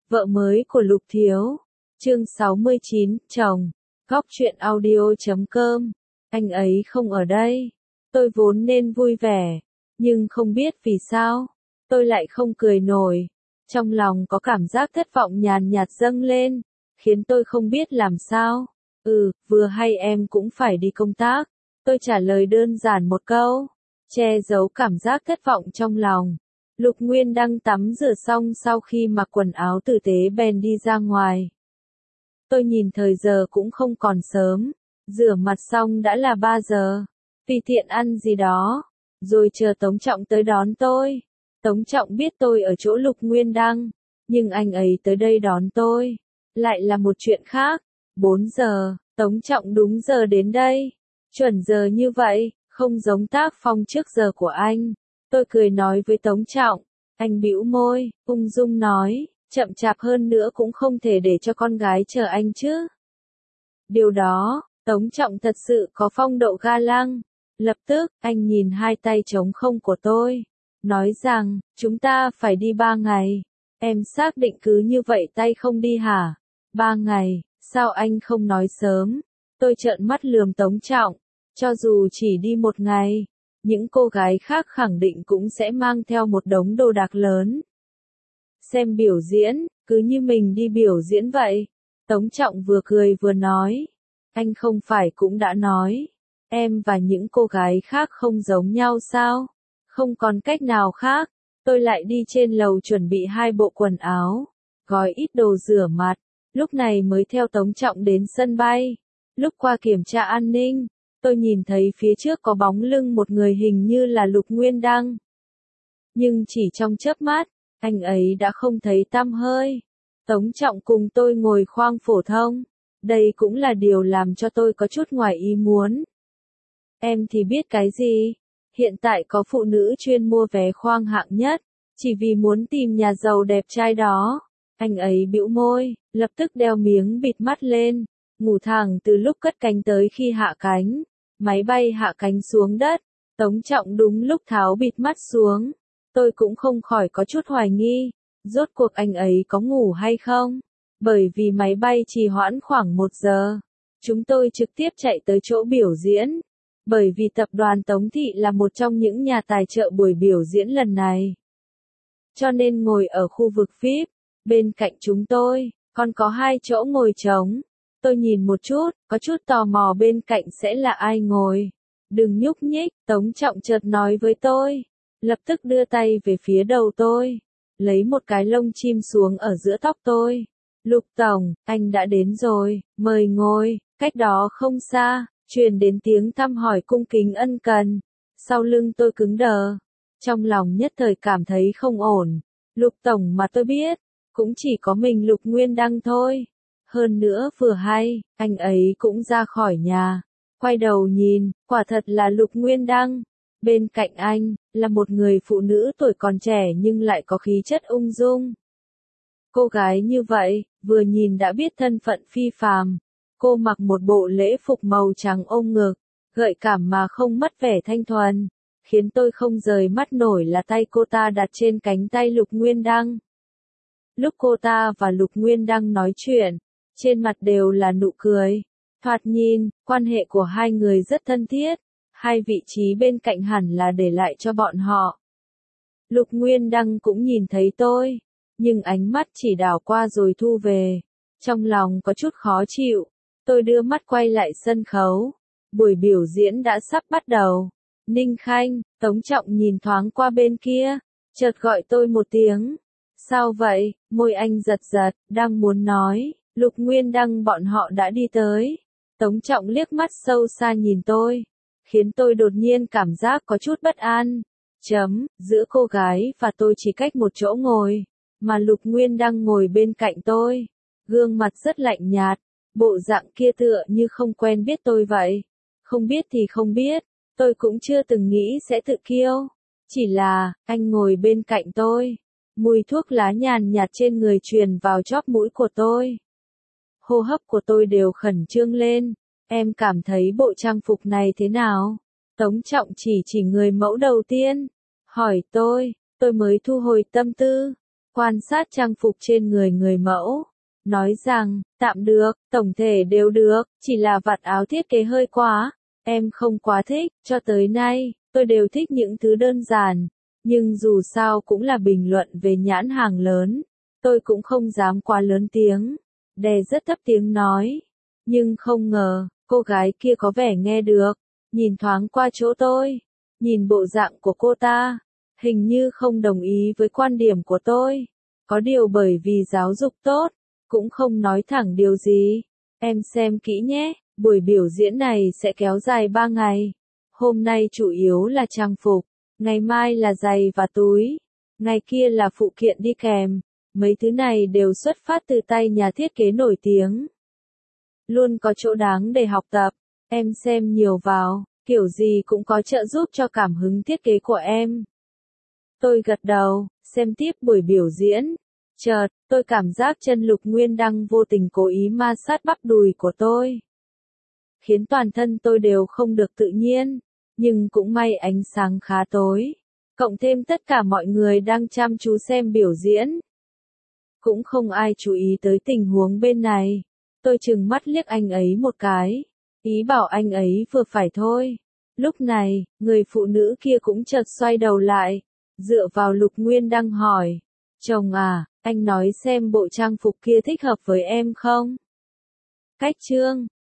Vợ mới của Lục Thiếu. Chương 69, chồng. Góc truyện audio.com. Anh ấy không ở đây. Tôi vốn nên vui vẻ, nhưng không biết vì sao, tôi lại không cười nổi. Trong lòng có cảm giác thất vọng nhàn nhạt dâng lên, khiến tôi không biết làm sao. Vừa hay em cũng phải đi công tác. Tôi trả lời đơn giản một câu, che giấu cảm giác thất vọng trong lòng. Lục Nguyên đang tắm rửa xong sau khi mặc quần áo tử tế bèn đi ra ngoài. Tôi nhìn thời giờ cũng không còn sớm, rửa mặt xong đã là 3 giờ, tùy tiện ăn gì đó, rồi chờ Tống Trọng tới đón tôi. Tống Trọng biết tôi ở chỗ Lục Nguyên Đăng, nhưng anh ấy tới đây đón tôi, lại là một chuyện khác. 4 giờ, Tống Trọng đúng giờ đến đây, chuẩn giờ như vậy, không giống tác phong trước giờ của anh. Tôi cười nói với Tống Trọng, anh bĩu môi, ung dung nói, chậm chạp hơn nữa cũng không thể để cho con gái chờ anh chứ. Điều đó, Tống Trọng thật sự có phong độ ga lăng. Lập tức, anh nhìn hai tay trống không của tôi, nói rằng, chúng ta phải đi 3 ngày. Em xác định cứ như vậy tay không đi hả? 3 ngày, sao anh không nói sớm? Tôi trợn mắt lườm Tống Trọng, cho dù chỉ đi 1 ngày, những cô gái khác khẳng định cũng sẽ mang theo một đống đồ đạc lớn. Xem biểu diễn, cứ như mình đi biểu diễn vậy. Tống Trọng vừa cười vừa nói, anh không phải cũng đã nói, em và những cô gái khác không giống nhau sao? Không còn cách nào khác, tôi lại đi trên lầu chuẩn bị 2 bộ quần áo, gói ít đồ rửa mặt, lúc này mới theo Tống Trọng đến sân bay. Lúc qua kiểm tra an ninh, tôi nhìn thấy phía trước có bóng lưng một người hình như là Lục Nguyên Đăng. Nhưng chỉ trong chớp mắt, anh ấy đã không thấy tăm hơi. Tống Trọng cùng tôi ngồi khoang phổ thông. Đây cũng là điều làm cho tôi có chút ngoài ý muốn. Em thì biết cái gì? Hiện tại có phụ nữ chuyên mua vé khoang hạng nhất, chỉ vì muốn tìm nhà giàu đẹp trai đó. Anh ấy bĩu môi, lập tức đeo miếng bịt mắt lên, ngủ thẳng từ lúc cất cánh tới khi hạ cánh. Máy bay hạ cánh xuống đất, Tống Trọng đúng lúc tháo bịt mắt xuống. Tôi cũng không khỏi có chút hoài nghi, rốt cuộc anh ấy có ngủ hay không? Bởi vì máy bay trì hoãn khoảng 1 giờ. Chúng tôi trực tiếp chạy tới chỗ biểu diễn. Bởi vì tập đoàn Tống Thị là một trong những nhà tài trợ buổi biểu diễn lần này. Cho nên ngồi ở khu vực VIP, bên cạnh chúng tôi, còn có 2 chỗ ngồi trống. Tôi nhìn một chút, có chút tò mò bên cạnh sẽ là ai ngồi. Đừng nhúc nhích, Tống Trọng chợt nói với tôi. Lập tức đưa tay về phía đầu tôi, lấy một cái lông chim xuống ở giữa tóc tôi. Lục Tổng, anh đã đến rồi, mời ngồi. Cách đó không xa, truyền đến tiếng thăm hỏi cung kính ân cần. Sau lưng tôi cứng đờ, trong lòng nhất thời cảm thấy không ổn. Lục Tổng mà tôi biết, cũng chỉ có mình Lục Nguyên Đăng thôi. Hơn nữa vừa hay, anh ấy cũng ra khỏi nhà. Quay đầu nhìn, quả thật là Lục Nguyên Đăng. Bên cạnh anh, là một người phụ nữ tuổi còn trẻ nhưng lại có khí chất ung dung. Cô gái như vậy, vừa nhìn đã biết thân phận phi phàm. Cô mặc một bộ lễ phục màu trắng ôm ngực, gợi cảm mà không mất vẻ thanh thuần. Khiến tôi không rời mắt nổi là tay cô ta đặt trên cánh tay Lục Nguyên Đăng. Lúc cô ta và Lục Nguyên Đăng nói chuyện, trên mặt đều là nụ cười. Thoạt nhìn, quan hệ của hai người rất thân thiết. 2 vị trí bên cạnh hẳn là để lại cho bọn họ. Lục Nguyên Đăng cũng nhìn thấy tôi, nhưng ánh mắt chỉ đảo qua rồi thu về. Trong lòng có chút khó chịu, tôi đưa mắt quay lại sân khấu. Buổi biểu diễn đã sắp bắt đầu. Ninh Khanh, Tống Trọng nhìn thoáng qua bên kia, chợt gọi tôi một tiếng. Sao vậy? Môi anh giật giật, đang muốn nói, Lục Nguyên Đăng bọn họ đã đi tới. Tống Trọng liếc mắt sâu xa nhìn tôi, khiến tôi đột nhiên cảm giác có chút bất an. Giữa cô gái và tôi chỉ cách một chỗ ngồi, mà Lục Nguyên Đăng ngồi bên cạnh tôi. Gương mặt rất lạnh nhạt, bộ dạng kia tựa như không quen biết tôi vậy. Không biết thì không biết, tôi cũng chưa từng nghĩ sẽ tự kiêu. Chỉ là, anh ngồi bên cạnh tôi. Mùi thuốc lá nhàn nhạt trên người truyền vào chóp mũi của tôi. Hô hấp của tôi đều khẩn trương lên. Em cảm thấy bộ trang phục này thế nào? Tống Trọng chỉ người mẫu đầu tiên. Hỏi tôi mới thu hồi tâm tư. quan sát trang phục trên người người mẫu. Nói rằng, tạm được, tổng thể đều được, chỉ là vạt áo thiết kế hơi quá. Em không quá thích, cho tới nay, tôi đều thích những thứ đơn giản. Nhưng dù sao cũng là bình luận về nhãn hàng lớn. Tôi cũng không dám quá lớn tiếng. Đè rất thấp tiếng nói. Nhưng không ngờ, cô gái kia có vẻ nghe được. Nhìn thoáng qua chỗ tôi. Nhìn bộ dạng của cô ta. Hình như không đồng ý với quan điểm của tôi. Có điều bởi vì giáo dục tốt. Cũng không nói thẳng điều gì. Em xem kỹ nhé. Buổi biểu diễn này sẽ kéo dài 3 ngày. Hôm nay chủ yếu là trang phục. Ngày mai là giày và túi. Ngày kia là phụ kiện đi kèm. Mấy thứ này đều xuất phát từ tay nhà thiết kế nổi tiếng. Luôn có chỗ đáng để học tập. Em xem nhiều vào, kiểu gì cũng có trợ giúp cho cảm hứng thiết kế của em. Tôi gật đầu, xem tiếp buổi biểu diễn. Chợt, tôi cảm giác chân Lục Nguyên Đăng vô tình cố ý ma sát bắp đùi của tôi. Khiến toàn thân tôi đều không được tự nhiên. Nhưng cũng may ánh sáng khá tối. Cộng thêm tất cả mọi người đang chăm chú xem biểu diễn. Cũng không ai chú ý tới tình huống bên này. Tôi trừng mắt liếc anh ấy một cái. Ý bảo anh ấy vừa phải thôi. Lúc này, người phụ nữ kia cũng chợt xoay đầu lại. Dựa vào Lục Nguyên Đăng hỏi. Chồng à, anh nói xem bộ trang phục kia thích hợp với em không? Cách chương